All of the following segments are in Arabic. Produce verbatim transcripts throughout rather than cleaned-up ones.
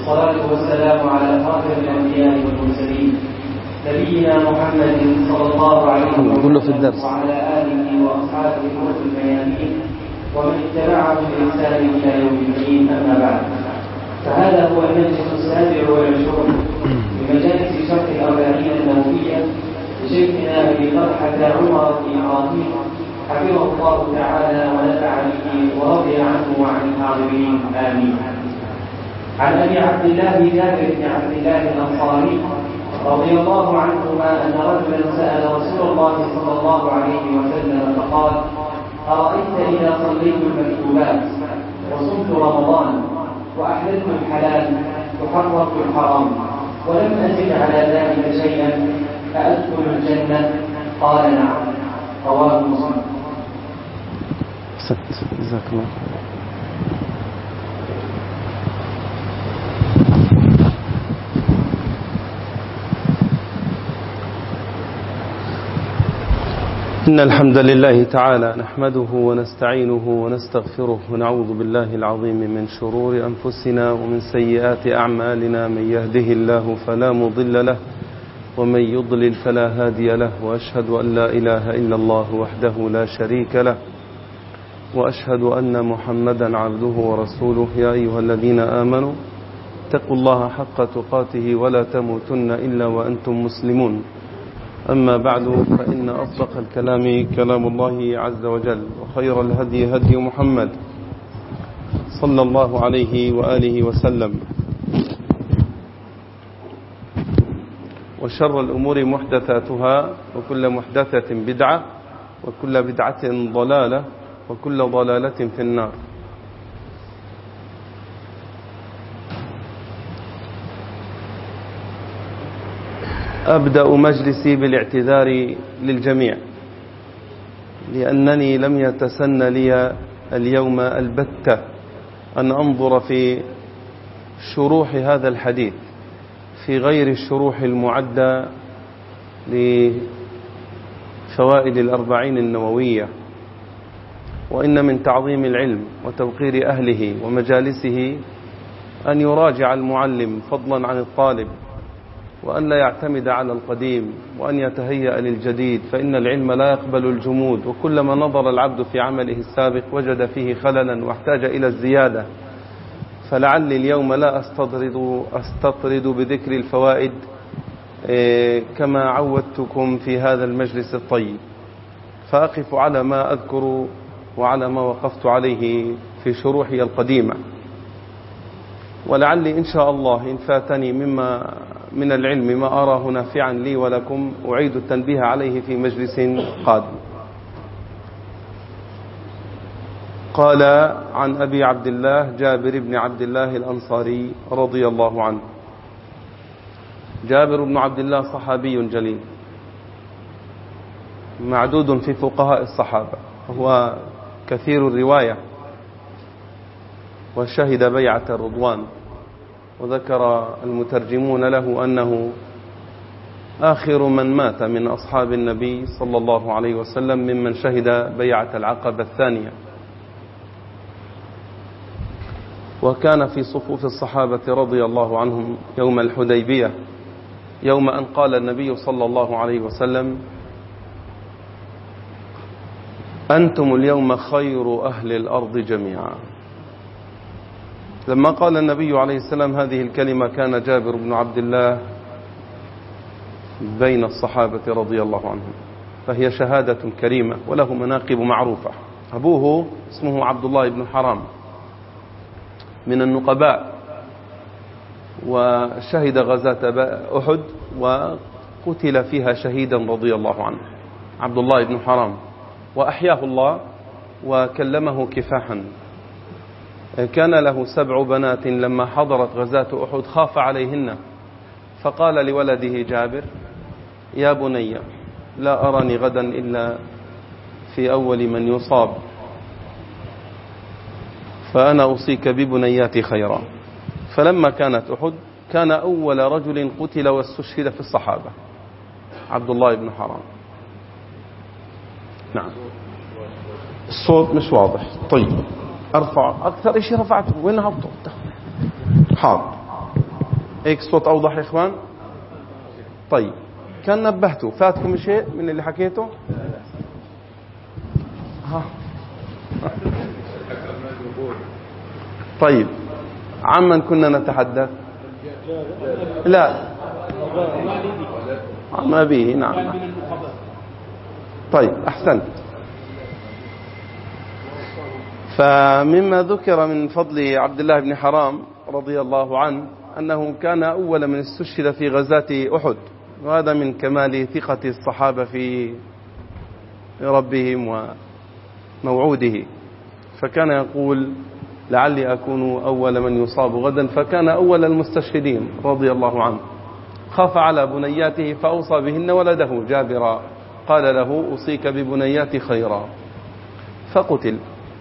والصلاة والسلام على خاتم الأنبياء والمرسلين نبينا محمد صلى الله عليه وسلم وعلى آله وأصحابه الغر الميامين ومن اتبعهم بإحسان إلى يوم الدين. أما بعد، فهذا هو المجلس السابع والعشرون من مجالس شرح الأربعين النووية لشيخنا أبي طلحة عمر بن إبراهيم حفظه الله تعالى ونفع به ورضي عنه وعن الحاضرين، آمين. عن أبي عبد الله جابر بن عبد الله الأنصاري رضي الله عنهما أن رجلا سأل رسول الله صلى الله عليه وسلم فقال: أرأيت إذا صليت المكتوبات وصمت رمضان وأحللت الحلال وحرمت الحرام ولم أزد على ذلك شيئا أأدخل الجنة؟ قال: نعم. رواه مسلم. جزاك الله. إن الحمد لله تعالى نحمده ونستعينه ونستغفره ونعوذ بالله العظيم من شرور أنفسنا ومن سيئات أعمالنا. من يهده الله فلا مضل له ومن يضلل فلا هادي له، وأشهد أن لا إله إلا الله وحده لا شريك له، وأشهد أن محمدا عبده ورسوله. يا أيها الذين آمنوا اتقوا الله حق تقاته ولا تموتن إلا وأنتم مسلمون. أما بعد، فإن أصدق الكلام كلام الله عز وجل، وخير الهدي هدي محمد صلى الله عليه وآله وسلم، وشر الأمور محدثاتها، وكل محدثة بدعة، وكل بدعة ضلالة، وكل ضلالة في النار. أبدأ مجلسي بالاعتذار للجميع، لأنني لم يتسن لي اليوم البتة أن أنظر في شروح هذا الحديث في غير الشروح المعدة لفوائد الأربعين النووية. وإن من تعظيم العلم وتوقير أهله ومجالسه أن يراجع المعلم فضلا عن الطالب، وأن لا يعتمد على القديم، وأن يتهيأ للجديد، فإن العلم لا يقبل الجمود، وكلما نظر العبد في عمله السابق وجد فيه خللا واحتاج إلى الزيادة. فلعلي اليوم لا أستطرد, أستطرد بذكر الفوائد كما عودتكم في هذا المجلس الطيب، فأقف على ما أذكر وعلى ما وقفت عليه في شروحي القديمة. ولعلي إن شاء الله إن فاتني مما من العلم ما أراه نافعا لي ولكم أعيد التنبيه عليه في مجلس قادم. قال عن أبي عبد الله جابر بن عبد الله الأنصاري رضي الله عنه. جابر بن عبد الله صحابي جليل معدود في فقهاء الصحابة، وهو كثير الرواية، وشهد بيعة الرضوان، وذكر المترجمون له أنه آخر من مات من أصحاب النبي صلى الله عليه وسلم ممن شهد بيعة العقبة الثانية، وكان في صفوف الصحابة رضي الله عنهم يوم الحديبية، يوم أن قال النبي صلى الله عليه وسلم: أنتم اليوم خير أهل الأرض جميعا. لما قال النبي عليه السلام هذه الكلمة كان جابر بن عبد الله بين الصحابة رضي الله عنهم، فهي شهادة كريمة وله مناقب معروفة. أبوه اسمه عبد الله بن حرام من النقباء، وشهد غزاة أحد وقتل فيها شهيدا رضي الله عنه، عبد الله بن حرام، وأحياه الله وكلمه كفاحا. كان له سبع بنات، لما حضرت غزاة أحد خاف عليهن، فقال لولده جابر: يا بني، لا أراني غدا إلا في أول من يصاب، فأنا أوصيك ببنياتي خيرا. فلما كانت أحد كان أول رجل قتل واستشهد في الصحابة عبد الله بن حرام. نعم، الصوت مش واضح. طيب، أرفع أكثر شيء رفعته. وين هبطه؟ حاضر. هيك الصوت أوضح يا إخوان؟ طيب، كان نبهته، فاتكم شيء من اللي حكيته؟ ها. طيب، عمن كنا نتحدث؟ لا، عن أبيه. نعم. طيب، أحسنت. فمما ذكر من فضل عبد الله بن حرام رضي الله عنه أنه كان أول من استشهد في غزاة أحد، وهذا من كمال ثقة الصحابة في ربهم وموعوده، فكان يقول لعلي أكون أول من يصاب غدا، فكان أول المستشهدين رضي الله عنه. خاف على بنياته فأوصى بهن ولده جابرا، قال له أوصيك ببنيات خيرا، فقتل.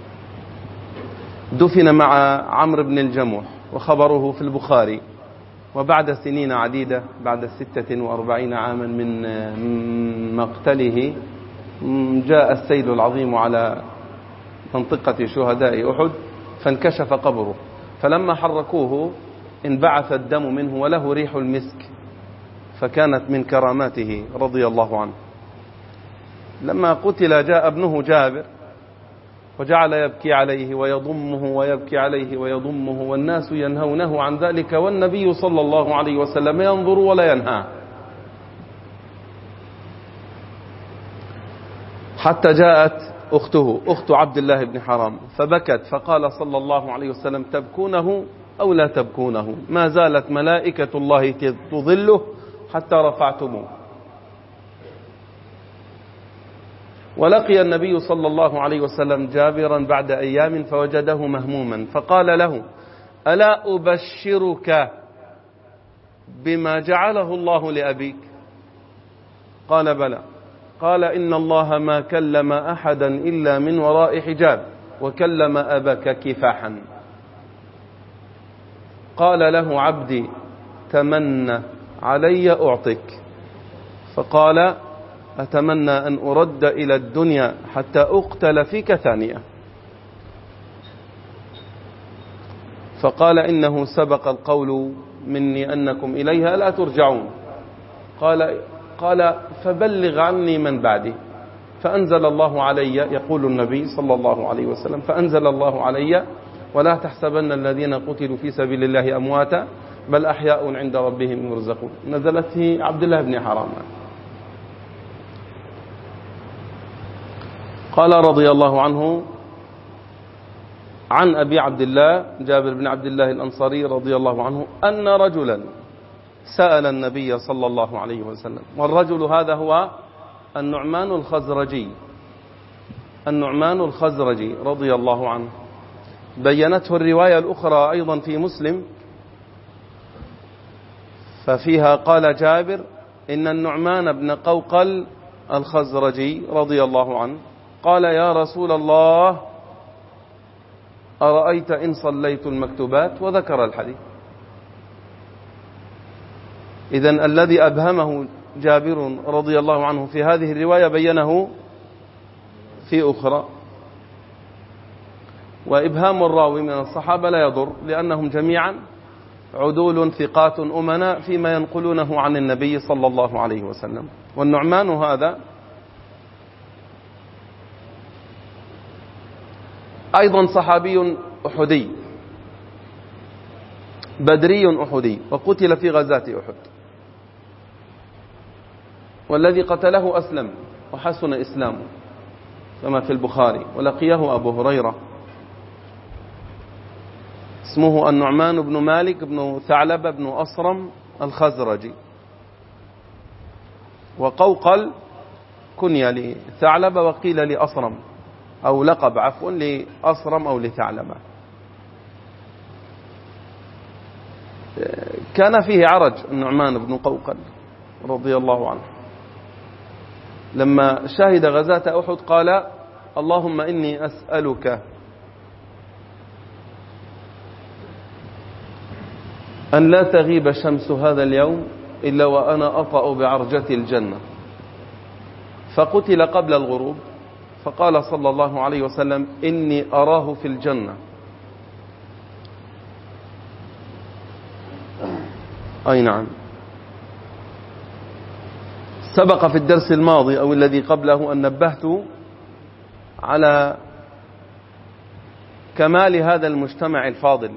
دفن مع عمرو بن الجموح، وخبره في البخاري. وبعد سنين عديدة، بعد ستة وأربعين عاما من مقتله، جاء السيل العظيم على منطقة شهداء أحد، فانكشف قبره، فلما حركوه انبعث الدم منه وله ريح المسك، فكانت من كراماته رضي الله عنه. لما قتل جاء ابنه جابر وجعل يبكي عليه ويضمه ويبكي عليه ويضمه، والناس ينهونه عن ذلك، والنبي صلى الله عليه وسلم ينظر ولا ينهى، حتى جاءت أخته أخت عبد الله بن حرام فبكت، فقال صلى الله عليه وسلم تبكونه أو لا تبكونه؟ ما زالت ملائكة الله تظله حتى رفعتموه. ولقي النبي صلى الله عليه وسلم جابرا بعد أيام فوجده مهموما، فقال له ألا أبشرك بما جعله الله لأبيك؟ قال بلى. قال إن الله ما كلم أحدا إلا من وراء حجاب، وكلم أباك كفاحا. قال له عبدي تمنى علي أعطيك، فقال أتمنى أن أرد إلى الدنيا حتى أقتل فيك ثانية. فقال إنه سبق القول مني أنكم إليها لا ترجعون. قال قال فبلغ عني من بعدي. فأنزل الله علي، يقول النبي صلى الله عليه وسلم، فأنزل الله علي ولا تحسبن الذين قتلوا في سبيل الله أمواتا بل أحياء عند ربهم يرزقون. نزلت في عبد الله بن حرام. قال رضي الله عنه عن أبي عبد الله جابر بن عبد الله الأنصاري رضي الله عنه أن رجلا سأل النبي صلى الله عليه وسلم، والرجل هذا هو النعمان الخزرجي النعمان الخزرجي رضي الله عنه. بينته الرواية الأخرى أيضا في مسلم، ففيها قال جابر إن النعمان بن قوقل الخزرجي رضي الله عنه قال يا رسول الله أرأيت إن صليت المكتوبات، وذكر الحديث. إذن الذي أبهمه جابر رضي الله عنه في هذه الرواية بينه في أخرى. وإبهام الراوي من الصحابة لا يضر، لأنهم جميعا عدول ثقات أمناء فيما ينقلونه عن النبي صلى الله عليه وسلم. والنعمان هذا أيضا صحابي أحدي بدري أحدي، وقتل في غزاة أحد، والذي قتله أسلم وحسن إسلامه كما في البخاري، ولقيه أبو هريرة. اسمه النعمان بن مالك بن ثعلبة بن أصرم الخزرجي. وقوقل كنية لثعلبة وقيل لأصرم، أو لقب عفوا لأصرم أو لثعلبة. كان فيه عرج النعمان بن قوقل رضي الله عنه، لما شهد غزاة أحد قال اللهم إني أسألك أن لا تغيب شمس هذا اليوم إلا وأنا أطأ بعرجة الجنة. فقتل قبل الغروب، فقال صلى الله عليه وسلم إني أراه في الجنة. أي نعم. سبق في الدرس الماضي أو الذي قبله أن نبهت على كمال هذا المجتمع الفاضل.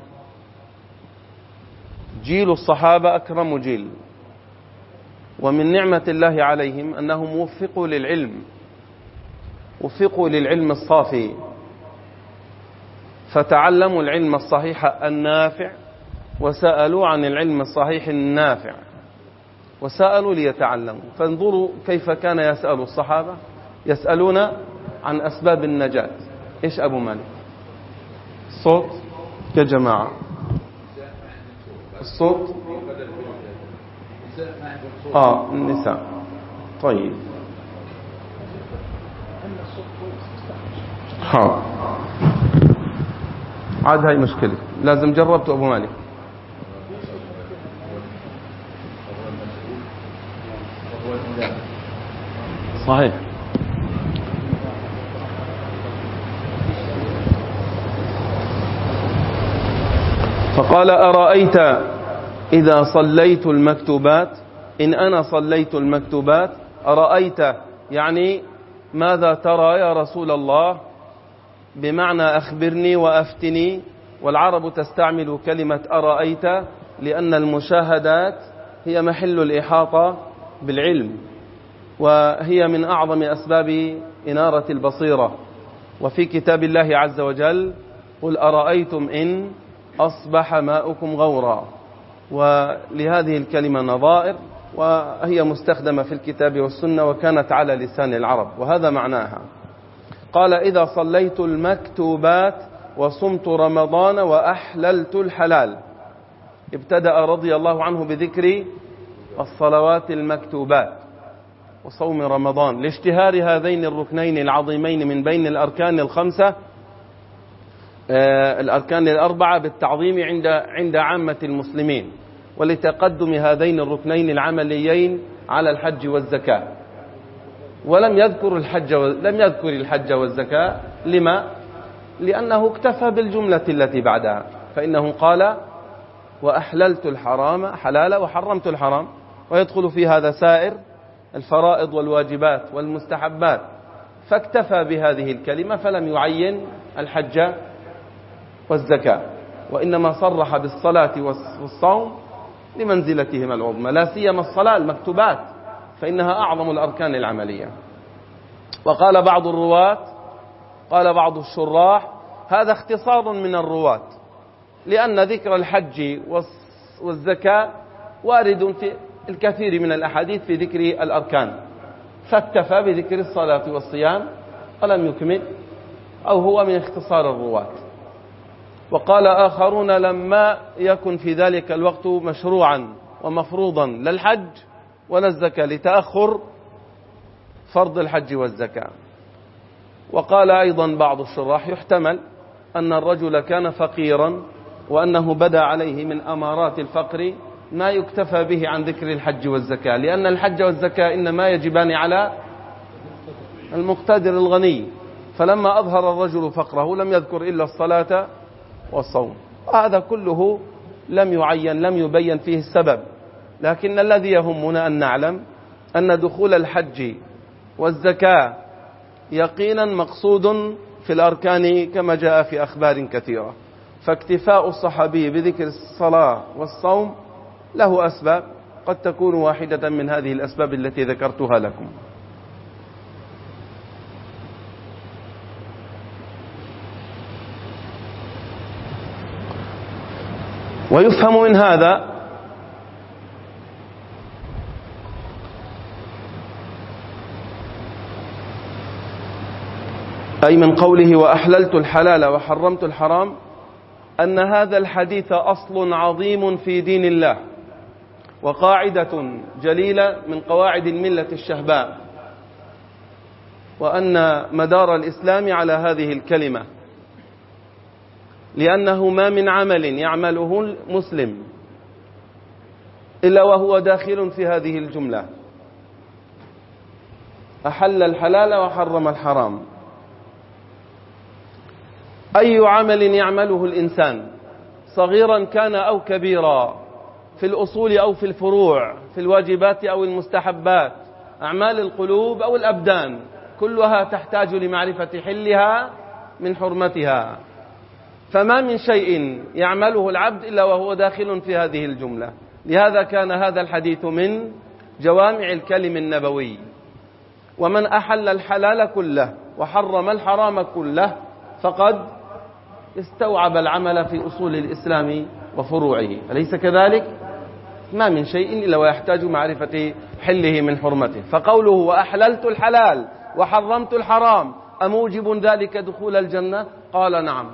جيل الصحابة أكرم جيل، ومن نعمة الله عليهم أنهم وفقوا للعلم، وفقوا للعلم الصافي، فتعلموا العلم الصحيح النافع، وسألوا عن العلم الصحيح النافع، وسألوا ليتعلموا. فانظروا كيف كان يسأل الصحابة، يسألون عن أسباب النجاة. إيش أبو مالك؟ الصوت يا جماعة، الصوت آه النساء. طيب ها، عاد هاي مشكلة، لازم جربت أبو مالك. صحيح. فقال أرأيت إذا صليت المكتوبات، إن أنا صليت المكتوبات. أرأيت يعني ماذا ترى يا رسول الله، بمعنى أخبرني وأفتني. والعرب تستعمل كلمة أرأيت لأن المشاهدات هي محل الإحاطة بالعلم، وهي من أعظم أسباب إنارة البصيرة. وفي كتاب الله عز وجل قل أرأيتم إن أصبح ماؤكم غورا. ولهذه الكلمة نظائر، وهي مستخدمة في الكتاب والسنة، وكانت على لسان العرب، وهذا معناها. قال إذا صليت المكتوبات وصمت رمضان وأحللت الحلال. ابتدأ رضي الله عنه بذكر الصلوات المكتوبات وصوم رمضان لاشتهار هذين الركنين العظيمين من بين الأركان الخمسة، آه الأركان الأربعة بالتعظيم عند عند عامة المسلمين، ولتقدم هذين الركنين العمليين على الحج والزكاة. ولم يذكر الحج لم يذكر الحج والزكاة. لما؟ لأنه اكتفى بالجملة التي بعدها، فإنه قال وأحللت الحرام حلالا وحرمت الحرام، ويدخل في هذا سائر الفرائض والواجبات والمستحبات، فاكتفى بهذه الكلمة، فلم يعين الحج والزكاة، وإنما صرح بالصلاة والصوم لمنزلتهما العظمى، لا سيما الصلاة المكتوبات فإنها أعظم الأركان العملية. وقال بعض الرواة، قال بعض الشراح هذا اختصار من الرواة، لأن ذكر الحج والزكاة وارد في الكثير من الأحاديث في ذكر الأركان، فاكتفى بذكر الصلاة والصيام ولم يكمل، أو هو من اختصار الرواة. وقال آخرون لما يكن في ذلك الوقت مشروعا ومفروضا لا الحج ولا الزكاة، لتأخر فرض الحج والزكاة. وقال أيضا بعض الشراح يحتمل أن الرجل كان فقيرا، وأنه بدا عليه من أمارات الفقر ما يكتفى به عن ذكر الحج والزكاة، لأن الحج والزكاة إنما يجبان على المقتدر الغني، فلما أظهر الرجل فقره لم يذكر إلا الصلاة والصوم. هذا كله لم يعين، لم يبين فيه السبب، لكن الذي يهمنا أن نعلم أن دخول الحج والزكاة يقينا مقصود في الأركان كما جاء في أخبار كثيرة. فاكتفاء الصحابي بذكر الصلاة والصوم له أسباب، قد تكون واحدة من هذه الأسباب التي ذكرتها لكم. ويفهم من هذا أي من قوله وأحللت الحلال وحرمت الحرام أن هذا الحديث أصل عظيم في دين الله، وقاعدة جليلة من قواعد الملة الشهباء، وأن مدار الإسلام على هذه الكلمة، لأنه ما من عمل يعمله المسلم إلا وهو داخل في هذه الجملة، أحل الحلال وحرم الحرام. أي عمل يعمله الإنسان صغيرا كان أو كبيرا، في الأصول أو في الفروع، في الواجبات أو المستحبات، أعمال القلوب أو الأبدان، كلها تحتاج لمعرفة حلها من حرمتها. فما من شيء يعمله العبد إلا وهو داخل في هذه الجملة. لهذا كان هذا الحديث من جوامع الكلم النبوي. ومن أحل الحلال كله وحرم الحرام كله فقد استوعب العمل في أصول الإسلام وفروعه، أليس كذلك؟ ما من شيء إلا ويحتاج معرفة حله من حرمته. فقوله وأحللت الحلال وحرمت الحرام أموجب ذلك دخول الجنة؟ قال نعم.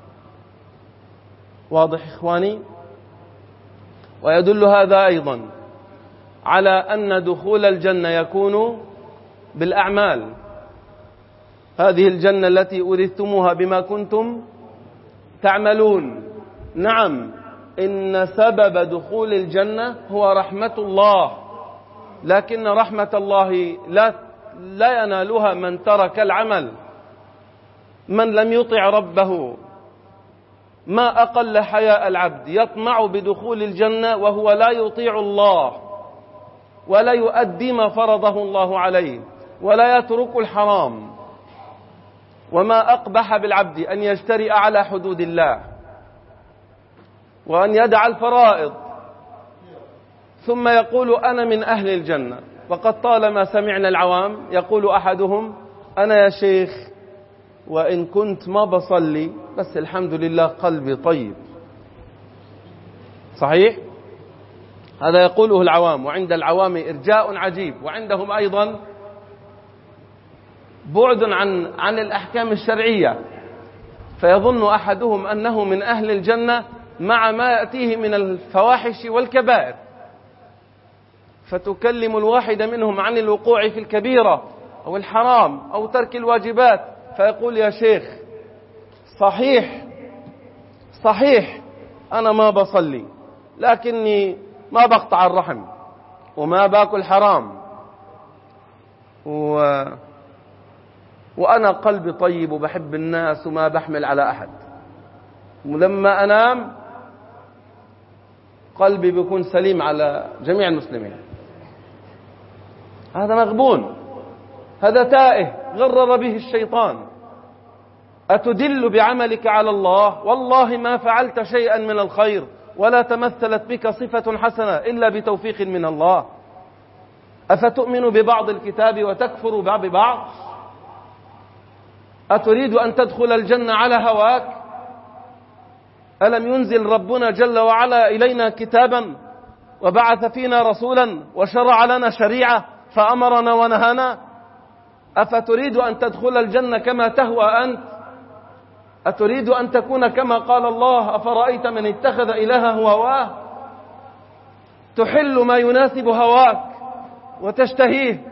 واضح إخواني؟ ويدل هذا أيضا على أن دخول الجنة يكون بالأعمال. هذه الجنة التي أورثتموها بما كنتم تعملون. نعم، إن سبب دخول الجنة هو رحمة الله، لكن رحمة الله لا لا ينالها من ترك العمل. من لم يطع ربه، ما أقل حياء العبد يطمع بدخول الجنة وهو لا يطيع الله ولا يؤدي ما فرضه الله عليه ولا يترك الحرام. وما أقبح بالعبد أن يجترئ على حدود الله وأن يدع الفرائض ثم يقول أنا من أهل الجنة. وقد طالما سمعنا العوام يقول أحدهم أنا يا شيخ وإن كنت ما بصلي بس الحمد لله قلبي طيب. صحيح؟ هذا يقوله العوام، وعند العوام إرجاء عجيب، وعندهم أيضا بعد عن عن الأحكام الشرعية. فيظن أحدهم أنه من أهل الجنة مع ما يأتيه من الفواحش والكبائر، فتكلم الواحد منهم عن الوقوع في الكبيرة أو الحرام أو ترك الواجبات فيقول يا شيخ صحيح صحيح أنا ما بصلي لكني ما بقطع الرحم وما باكل حرام و... وأنا قلبي طيب وبحب الناس وما بحمل على أحد، ولما أنام قلبي بيكون سليم على جميع المسلمين. هذا مغبون، هذا تائه غرر به الشيطان. أتدل بعملك على الله؟ والله ما فعلت شيئا من الخير ولا تمثلت بك صفة حسنة إلا بتوفيق من الله. أفتؤمن ببعض الكتاب وتكفر ببعض؟ أتريد أن تدخل الجنة على هواك؟ ألم ينزل ربنا جل وعلا إلينا كتابا وبعث فينا رسولا وشرع لنا شريعة فأمرنا ونهانا؟ أفتريد أن تدخل الجنة كما تهوى أنت؟ أتريد أن تكون كما قال الله أفرأيت من اتخذ إلهه هواه؟ تحل ما يناسب هواك وتشتهيه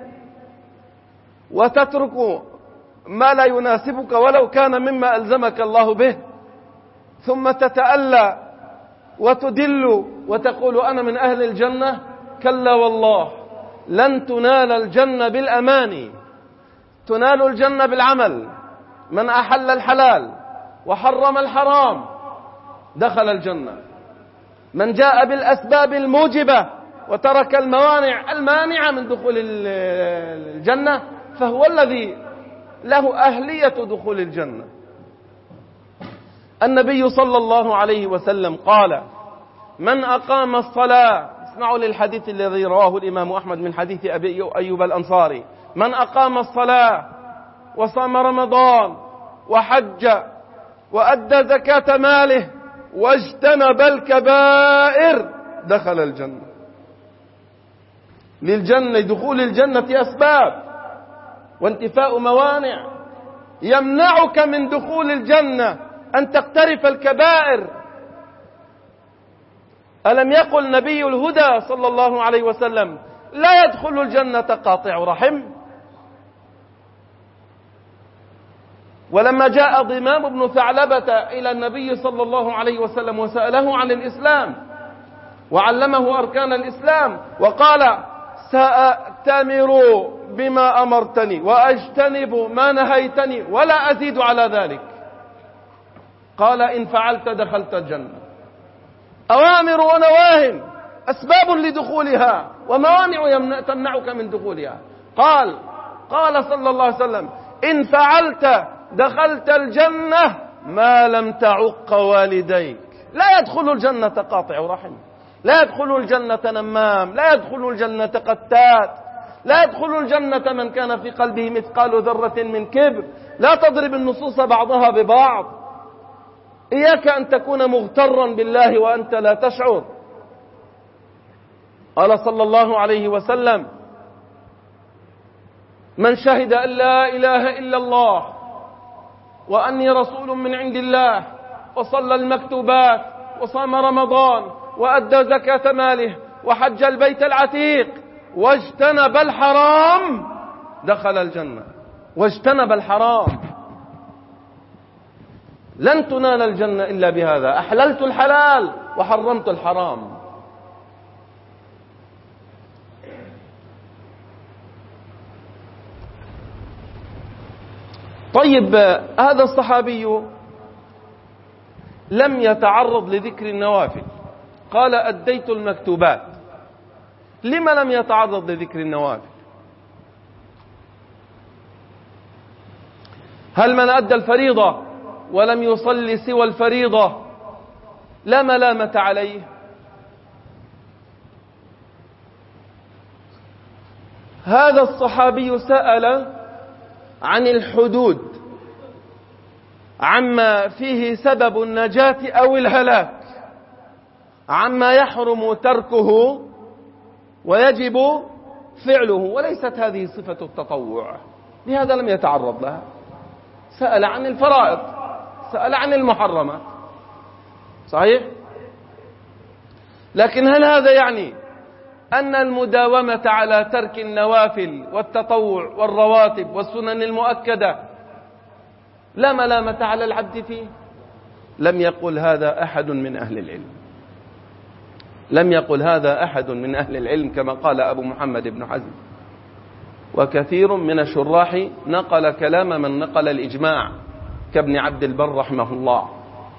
وتترك ما لا يناسبك ولو كان مما ألزمك الله به، ثم تتألى وتدل وتقول أنا من أهل الجنة. كلا والله، لن تنال الجنة بالأماني، تنال الجنة بالعمل. من أحل الحلال وحرم الحرام دخل الجنة. من جاء بالأسباب الموجبة وترك الموانع المانعة من دخول الجنة فهو الذي له أهلية دخول الجنة. النبي صلى الله عليه وسلم قال من أقام الصلاة، اسمعوا للحديث الذي رواه الإمام أحمد من حديث أبي أيوب الأنصاري، من أقام الصلاة وصام رمضان وحج وأدى زكاة ماله واجتنب الكبائر دخل الجنة. للجنة دخول الجنة أسباب وانتفاء موانع. يمنعك من دخول الجنة أن تقترف الكبائر. ألم يقل نبي الهدى صلى الله عليه وسلم لا يدخل الجنة قاطع رحم؟ ولما جاء ضمام بن ثعلبة إلى النبي صلى الله عليه وسلم وسأله عن الإسلام وعلمه أركان الإسلام وقال سأأتمر بما أمرتني وأجتنب ما نهيتني ولا أزيد على ذلك، قال إن فعلت دخلت الجنة. أوامر ونواهي، أسباب لدخولها وموانع تمنعك من دخولها. قال قال صلى الله عليه وسلم: إن فعلت دخلت الجنة ما لم تعق والديك. لا يدخل الجنة قاطع رحم، لا يدخل الجنة نمام، لا يدخل الجنة قتات، لا يدخل الجنة من كان في قلبه مثقال ذرة من كبر. لا تضرب النصوص بعضها ببعض. إياك أن تكون مغترا بالله وأنت لا تشعر. قال صلى الله عليه وسلم: من شهد أن لا إله إلا الله وأني رسول من عند الله وصلى المكتوبات وصام رمضان وأدى زكاة ماله وحج البيت العتيق واجتنب الحرام دخل الجنة. واجتنب الحرام. لن تنال الجنة إلا بهذا. أحللت الحلال وحرمت الحرام. طيب، هذا الصحابي لم يتعرض لذكر النوافل، قال أديت المكتوبات. لما لم يتعرض لذكر النوافل؟ هل من أدى الفريضة ولم يصلي سوى الفريضة لا ملامة عليه؟ هذا الصحابي سأل عن الحدود، عما فيه سبب النجاة أو الهلاك، عما يحرم تركه ويجب فعله، وليست هذه صفة التطوع، لهذا لم يتعرض لها. سأل عن الفرائض، سأل عن المحرمات، صحيح؟ لكن هل هذا يعني أن المداومة على ترك النوافل والتطوع والرواتب والسنن المؤكدة لا ملامة على العبد فيه؟ لم يقل هذا أحد من أهل العلم، لم يقل هذا أحد من أهل العلم كما قال أبو محمد بن حزم. وكثير من الشراح نقل كلام من نقل الإجماع كابن عبد البر رحمه الله.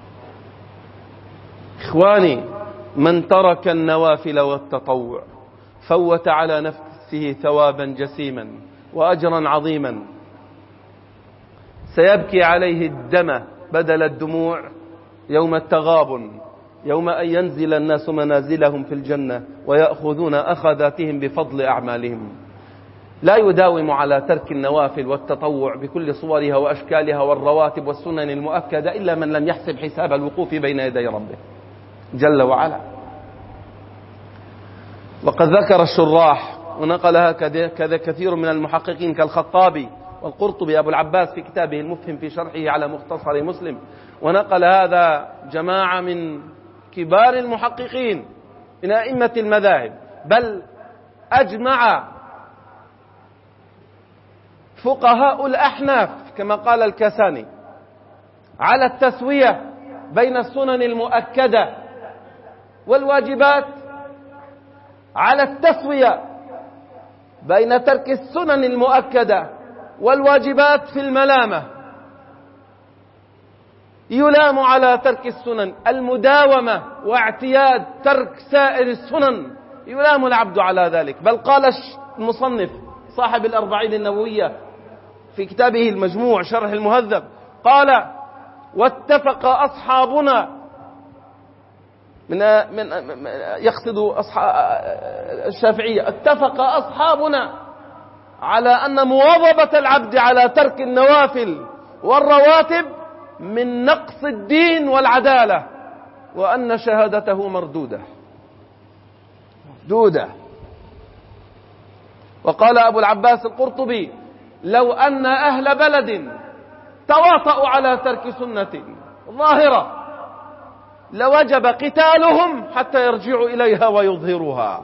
إخواني، من ترك النوافل والتطوع فوت على نفسه ثوابا جسيما وأجرا عظيما سيبكي عليه الدم بدل الدموع يوم التغابن، يوم أن ينزل الناس منازلهم في الجنة ويأخذون أخذاتهم بفضل أعمالهم. لا يداوم على ترك النوافل والتطوع بكل صورها وأشكالها والرواتب والسنن المؤكدة إلا من لم يحسب حساب الوقوف بين يدي ربه جل وعلا. وقد ذكر الشراح ونقلها كذا كثير من المحققين كالخطابي والقرطبي أبو العباس في كتابه المفهم في شرحه على مختصر مسلم، ونقل هذا جماعة من كبار المحققين من أئمة المذاهب، بل أجمع فقهاء الأحناف كما قال الكساني على التسوية بين السنن المؤكدة والواجبات، على التسوية بين ترك السنن المؤكدة والواجبات في الملامة. يلام على ترك السنن، المداومة واعتياد ترك سائر السنن يلام العبد على ذلك. بل قال المصنف صاحب الأربعين النووية في كتابه المجموع شرح المهذب، قال: واتفق أصحابنا، من من يقصد أصحاب الشافعية، اتفق أصحابنا على أن مواظبة العبد على ترك النوافل والرواتب من نقص الدين والعدالة، وأن شهادته مردودة مردودة. وقال أبو العباس القرطبي: لو أن أهل بلد تواطؤوا على ترك سنة ظاهرة لوجب قتالهم حتى يرجعوا إليها ويظهروها.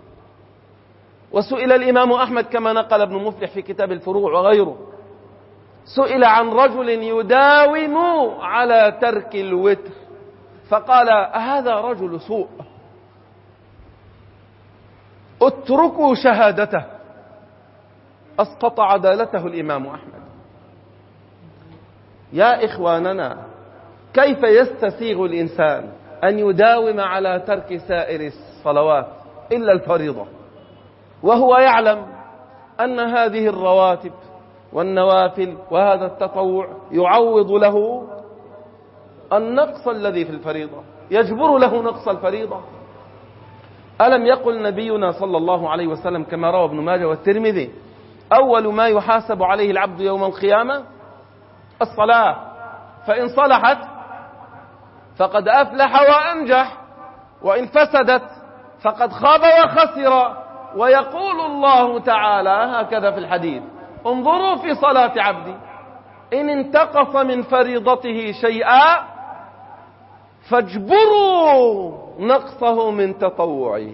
وسئل الإمام أحمد كما نقل ابن مفلح في كتاب الفروع وغيره، سئل عن رجل يداوم على ترك الوتر فقال: هذا رجل سوء، اتركوا شهادته. أسقط عدالته الإمام أحمد. يا إخواننا، كيف يستسيغ الإنسان أن يداوم على ترك سائر الصلوات إلا الفريضة، وهو يعلم أن هذه الرواتب والنوافل وهذا التطوع يعوض له النقص الذي في الفريضة، يجبر له نقص الفريضة. ألم يقل نبينا صلى الله عليه وسلم كما روى ابن ماجه والترمذي: أول ما يحاسب عليه العبد يوم القيامة الصلاة، فإن صلحت فقد أفلح وأنجح، وإن فسدت فقد خاب وخسر. ويقول الله تعالى هكذا في الحديث: انظروا في صلاة عبدي إن انتقص من فريضته شيئا فاجبروا نقصه من تطوعه.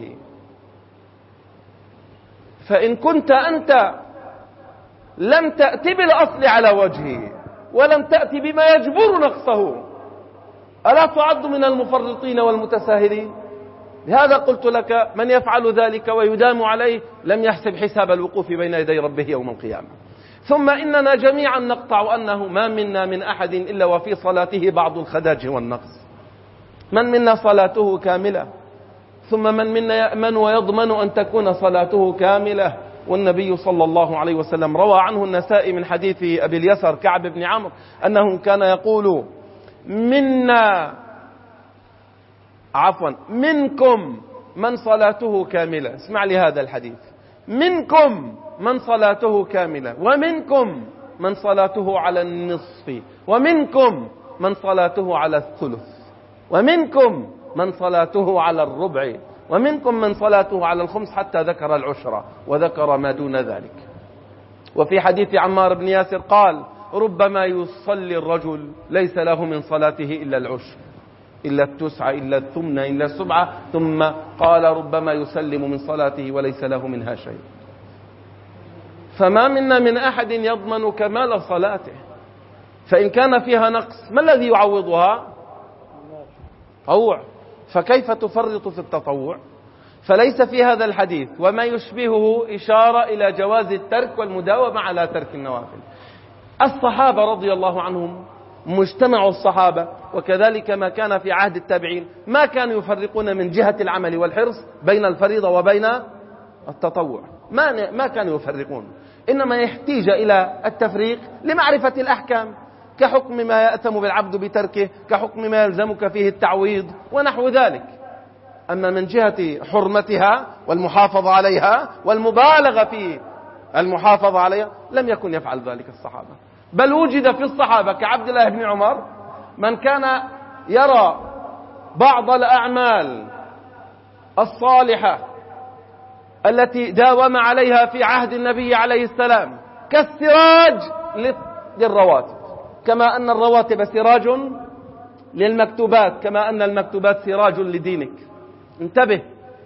فإن كنت أنت لم تأتي بالأصل على وجهه ولم تأتي بما يجبر نقصه، ألا تعد من المفرطين والمتساهلين؟ لهذا قلت لك: من يفعل ذلك ويدام عليه لم يحسب حساب الوقوف بين يدي ربه يوم القيامة. ثم إننا جميعا نقطع أنه ما منا من أحد إلا وفي صلاته بعض الخداج والنقص. من منا صلاته كاملة، ثم من منا يأمن ويضمن أن تكون صلاته كاملة. والنبي صلى الله عليه وسلم روى عنه النسائي من حديث أبي اليسر كعب بن عمرو أنه كان يقول: منا عفوا منكم من صلاته كاملة. اسمع لي هذا الحديث: منكم من صلاته كاملة، ومنكم من صلاته على النصف، ومنكم من صلاته على الثلث، ومنكم من صلاته على الربع، ومنكم من صلاته على الخمس، حتى ذكر العشرة وذكر ما دون ذلك. وفي حديث عمار بن ياسر قال: ربما يصلي الرجل ليس له من صلاته إلا العشر، إلا التسعة، إلا الثمن، إلا السبعة، ثم قال: ربما يسلم من صلاته وليس له منها شيء. فما منا من أحد يضمن كمال صلاته، فإن كان فيها نقص ما الذي يعوضها؟ تطوع. فكيف تفرط في التطوع؟ فليس في هذا الحديث وما يشبهه إشارة إلى جواز الترك والمداومة على ترك النوافل. الصحابة رضي الله عنهم، مجتمع الصحابة وكذلك ما كان في عهد التابعين، ما كانوا يفرقون من جهة العمل والحرص بين الفريضة وبين التطوع، ما ما كانوا يفرقون، إنما يحتاج إلى التفريق لمعرفة الأحكام، كحكم ما يأتم بالعبد بتركه، كحكم ما يلزمك فيه التعويض ونحو ذلك. أما من جهة حرمتها والمحافظة عليها والمبالغة في المحافظة عليها لم يكن يفعل ذلك الصحابة، بل وجد في الصحابة كعبد الله بن عمر من كان يرى بعض الأعمال الصالحة التي داوم عليها في عهد النبي عليه السلام كالسراج للرواتب، كما أن الرواتب سراج للمكتوبات، كما أن المكتوبات سراج لدينك. انتبه،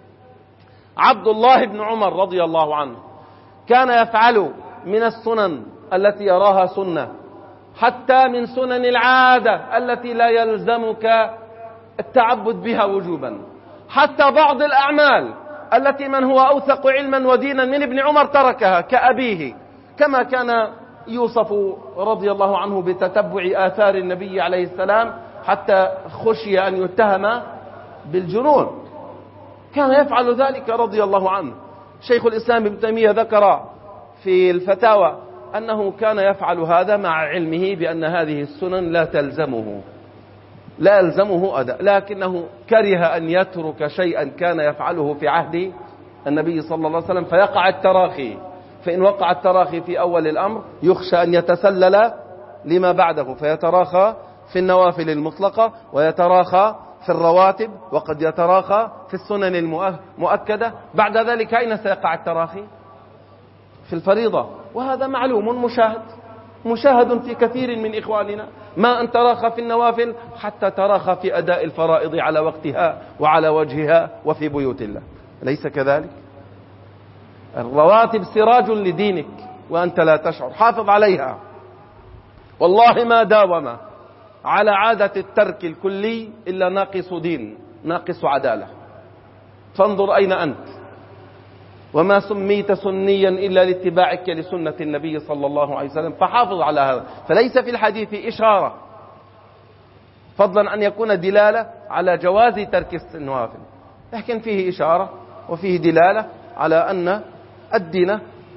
عبد الله بن عمر رضي الله عنه كان يفعل من السنن التي يراها سنة، حتى من سنن العادة التي لا يلزمك التعبد بها وجوبا، حتى بعض الأعمال التي من هو أوثق علما ودينا من ابن عمر تركها كأبيه، كما كان يوصف رضي الله عنه بتتبع آثار النبي عليه السلام حتى خشي أن يتهم بالجنون، كان يفعل ذلك رضي الله عنه. شيخ الإسلام ابن تيمية ذكر في الفتاوى أنه كان يفعل هذا مع علمه بأن هذه السنن لا تلزمه لا يلزمه أداء، لكنه كره أن يترك شيئا كان يفعله في عهد النبي صلى الله عليه وسلم فيقع التراخي، فإن وقع التراخي في أول الأمر يخشى أن يتسلل لما بعده، فيتراخى في النوافل المطلقة ويتراخى في الرواتب، وقد يتراخى في السنن المؤكدة. بعد ذلك أين سيقع التراخي؟ في الفريضة، وهذا معلوم مشاهد مشاهد في كثير من إخواننا، ما أن تراخى في النوافل حتى تراخى في أداء الفرائض على وقتها وعلى وجهها وفي بيوت الله، أليس كذلك؟ الرواتب سراج لدينك وأنت لا تشعر، حافظ عليها، والله ما داوم على عادة الترك الكلي إلا ناقص دين ناقص عدالة. فانظر أين أنت، وما سميت سنيا إلا لاتباعك لسنة النبي صلى الله عليه وسلم، فحافظ على هذا. فليس في الحديث إشارة فضلا أن يكون دلالة على جواز ترك النوافل، لكن فيه إشارة وفيه دلالة على أن الدين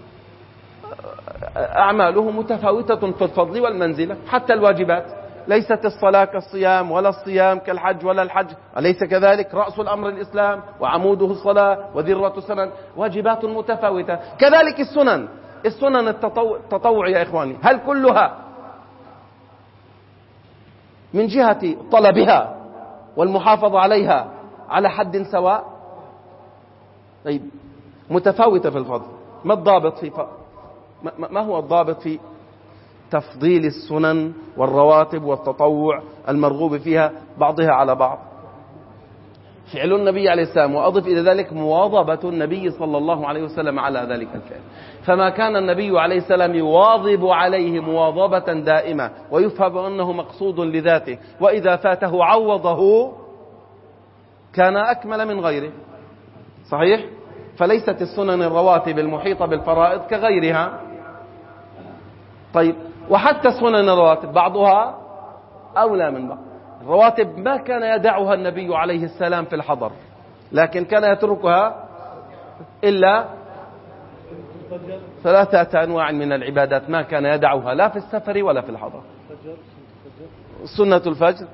أعماله متفاوتة في الفضل والمنزلة، حتى الواجبات، ليست الصلاة كالصيام ولا الصيام كالحج ولا الحج، أليس كذلك؟ رأس الأمر الإسلام وعموده الصلاة وذروة السنن، واجبات متفاوتة. كذلك السنن، السنن التطوع يا إخواني، هل كلها من جهة طلبها والمحافظة عليها على حد سواء؟ طيب متفاوتة في الفضل. ما الضابط في ف... ما هو الضابط في تفضيل السنن والرواتب والتطوع المرغوب فيها بعضها على بعض؟ فعل النبي عليه السلام، وأضف إلى ذلك مواظبة النبي صلى الله عليه وسلم على ذلك الفعل. فما كان النبي عليه السلام يواظب عليه مواظبة دائمة ويفهم أنه مقصود لذاته، وإذا فاته عوضه كان أكمل من غيره. صحيح؟ فليست السنن الرواتب المحيطة بالفرائض كغيرها. طيب، وحتى سنن الرواتب بعضها أولى من بعض. الرواتب ما كان يدعها النبي عليه السلام في الحضر، لكن كان يتركها إلا ثلاثة أنواع من العبادات ما كان يدعها لا في السفر ولا في الحضر: سنة الفجر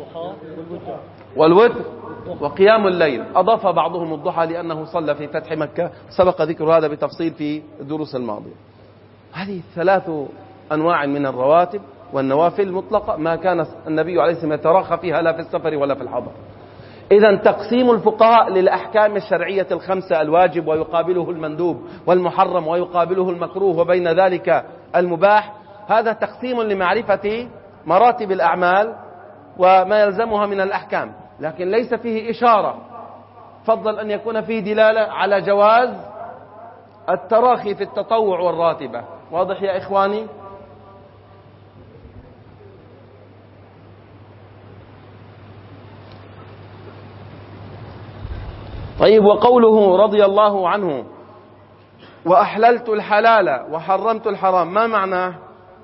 والوتر وقيام الليل. أضاف بعضهم الضحى لأنه صلى في فتح مكة، سبق ذكر هذا بتفصيل في الدروس الماضية. هذه ثلاث أنواع من الرواتب والنوافل المطلقة ما كان النبي عليه السلام يتراخى فيها لا في السفر ولا في الحضر. إذن تقسيم الفقهاء للأحكام الشرعية الخمسة: الواجب ويقابله المندوب، والمحرم ويقابله المكروه، وبين ذلك المباح، هذا تقسيم لمعرفة مراتب الأعمال وما يلزمها من الأحكام، لكن ليس فيه إشارة، فضل أن يكون فيه دلالة على جواز التراخي في التطوع والراتبة. واضح يا إخواني؟ طيب، وقوله رضي الله عنه: وأحللت الحلال وحرمت الحرام، ما معناه؟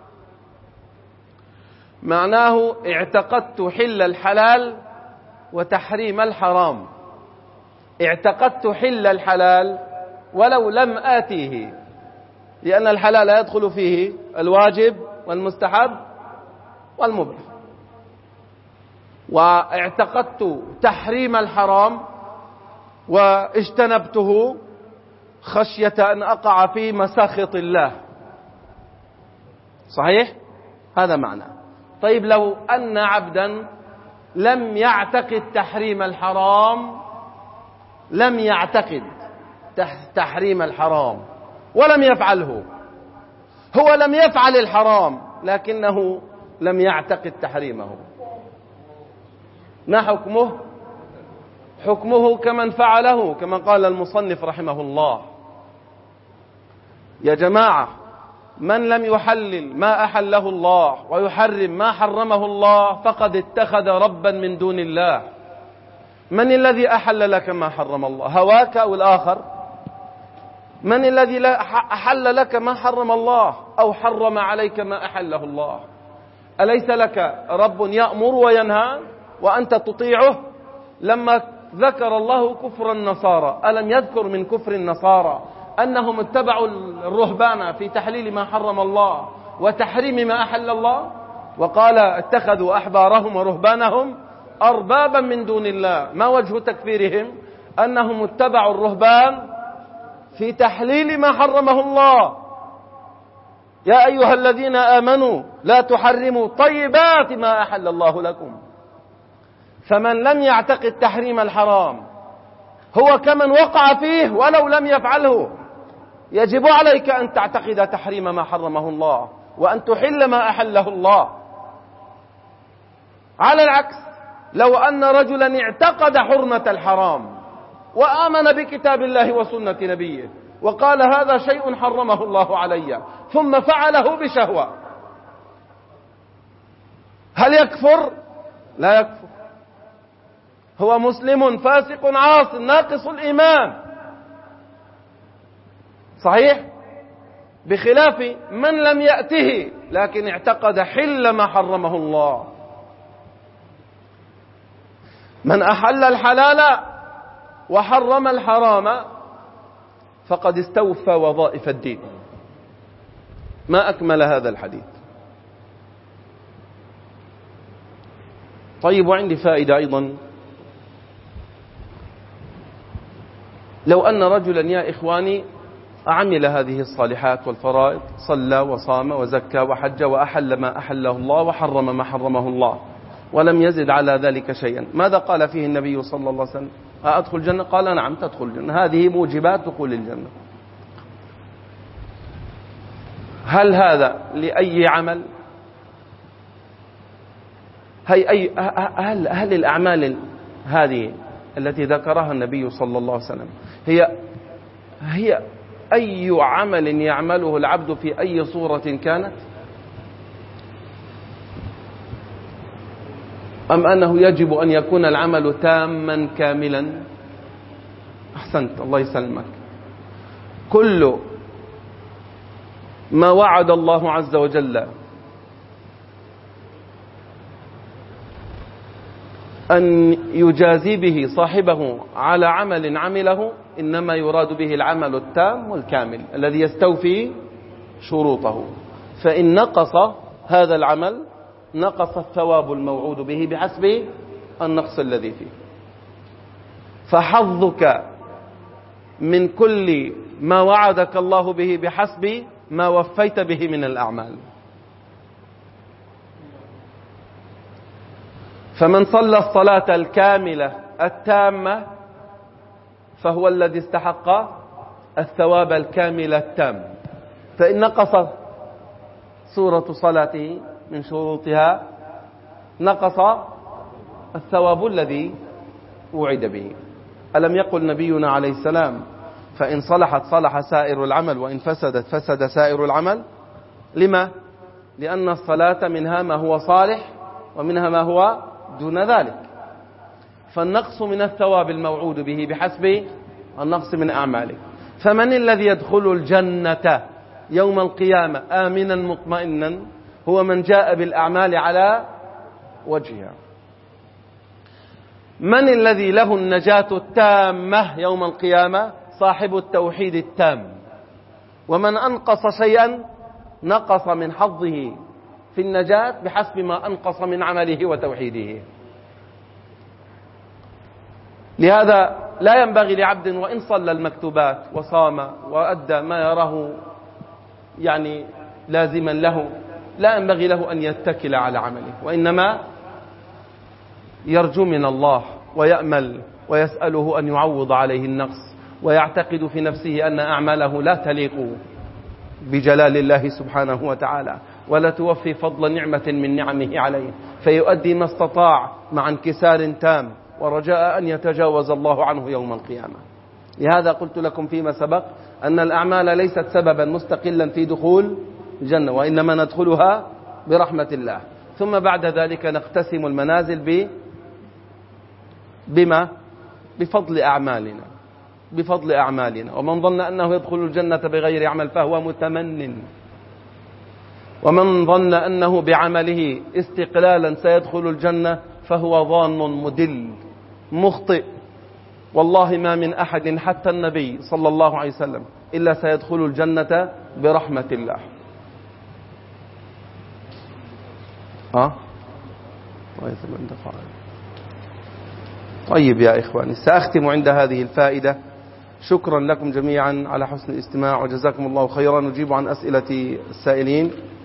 معناه اعتقدت حل الحلال وتحريم الحرام. اعتقدت حل الحلال ولو لم آتيه، لأن الحلال يدخل فيه الواجب والمستحب والمباح. واعتقدت تحريم الحرام واجتنبته خشية أن أقع في مساخط الله. صحيح؟ هذا معنى. طيب، لو أن عبدا لم يعتقد تحريم الحرام، لم يعتقد تحريم الحرام ولم يفعله، هو لم يفعل الحرام لكنه لم يعتقد تحريمه، ما حكمه؟ حكمه كمن فعله، كما قال المصنف رحمه الله: يا جماعة، من لم يحلل ما أحله الله ويحرم ما حرمه الله فقد اتخذ ربا من دون الله. من الذي أحل لك ما حرم الله؟ هواك أو الآخر؟ من الذي أحل لك ما حرم الله أو حرم عليك ما أحله الله؟ أليس لك رب يأمر وينهى وأنت تطيعه؟ لما ذكر الله كفر النصارى، ألم يذكر من كفر النصارى أنهم اتبعوا الرهبان في تحليل ما حرم الله وتحريم ما أحل الله؟ وقال: اتخذوا أحبارهم ورهبانهم أربابا من دون الله. ما وجه تكفيرهم؟ أنهم اتبعوا الرهبان في تحليل ما حرمه الله. يا أيها الذين آمنوا لا تحرموا طيبات ما أحل الله لكم. فمن لم يعتقد تحريم الحرام هو كمن وقع فيه ولو لم يفعله. يجب عليك أن تعتقد تحريم ما حرمه الله وأن تحل ما أحله الله. على العكس، لو أن رجلا اعتقد حرمة الحرام وآمن بكتاب الله وسنة نبيه وقال: هذا شيء حرمه الله علي، ثم فعله بشهوة، هل يكفر؟ لا يكفر، هو مسلم فاسق عاص ناقص الإيمان. صحيح؟ بخلاف من لم يأته لكن اعتقد حل ما حرمه الله. من أحل الحلال وحرم الحرام فقد استوفى وظائف الدين. ما أكمل هذا الحديث. طيب، وعندي فائدة أيضا. لو أن رجلا يا إخواني عمل هذه الصالحات والفرائض، صلى وصام وزكى وحج وأحل ما أحله الله وحرم ما حرمه الله، ولم يزد على ذلك شيئا، ماذا قال فيه النبي صلى الله عليه وسلم؟ أدخل الجنة؟ قال نعم تدخل الجنة، هذه موجبات دخول الجنة. هل هذا لأي عمل؟ هي أي هل, هل الأعمال هذه التي ذكرها النبي صلى الله عليه وسلم هي هي أي عمل يعمله العبد في أي صورة كانت، أم أنه يجب أن يكون العمل تاما كاملا؟ أحسنت، الله يسلمك. كل ما وعد الله عز وجل أن يجازي به صاحبه على عمل عمله إنما يراد به العمل التام والكامل الذي يستوفي شروطه، فإن نقص هذا العمل نقص الثواب الموعود به بحسب النقص الذي فيه. فحظك من كل ما وعدك الله به بحسب ما وفيت به من الأعمال. فمن صلى الصلاة الكاملة التامة فهو الذي استحق الثواب الكامل التام، فإن نقص صورة صلاته من شروطها نقص الثواب الذي وعد به. ألم يقل نبينا عليه السلام فإن صلحت صلح سائر العمل وإن فسدت فسد سائر العمل؟ لما؟ لأن الصلاة منها ما هو صالح ومنها ما هو دون ذلك، فالنقص من الثواب الموعود به بحسب النقص من أعماله. فمن الذي يدخل الجنة يوم القيامة آمنا مطمئنا؟ هو من جاء بالأعمال على وجهها. من الذي له النجاة التامة يوم القيامة؟ صاحب التوحيد التام. ومن أنقص شيئا نقص من حظه في النجاة بحسب ما أنقص من عمله وتوحيده. لهذا لا ينبغي لعبد وإن صلى المكتوبات وصام وأدى ما يراه يعني لازما له، لا ينبغي له أن يتكل على عمله، وإنما يرجو من الله ويأمل ويسأله أن يعوض عليه النقص، ويعتقد في نفسه أن أعماله لا تليق بجلال الله سبحانه وتعالى ولا توفي فضل نعمة من نعمه عليه، فيؤدي ما استطاع مع انكسار تام ورجاء أن يتجاوز الله عنه يوم القيامة. لهذا قلت لكم فيما سبق أن الأعمال ليست سببا مستقلا في دخول الجنة، وإنما ندخلها برحمة الله، ثم بعد ذلك نقتسم المنازل ب بما بفضل أعمالنا بفضل أعمالنا. ومن ظن أنه يدخل الجنة بغير عمل فهو متمن، ومن ظن أنه بعمله استقلالا سيدخل الجنة فهو ظان مدل مخطئ. والله ما من أحد حتى النبي صلى الله عليه وسلم إلا سيدخل الجنة برحمة الله. أه؟ طيب يا إخواني، سأختم عند هذه الفائدة. شكرا لكم جميعا على حسن الاستماع وجزاكم الله خيرا. نجيب عن أسئلة السائلين.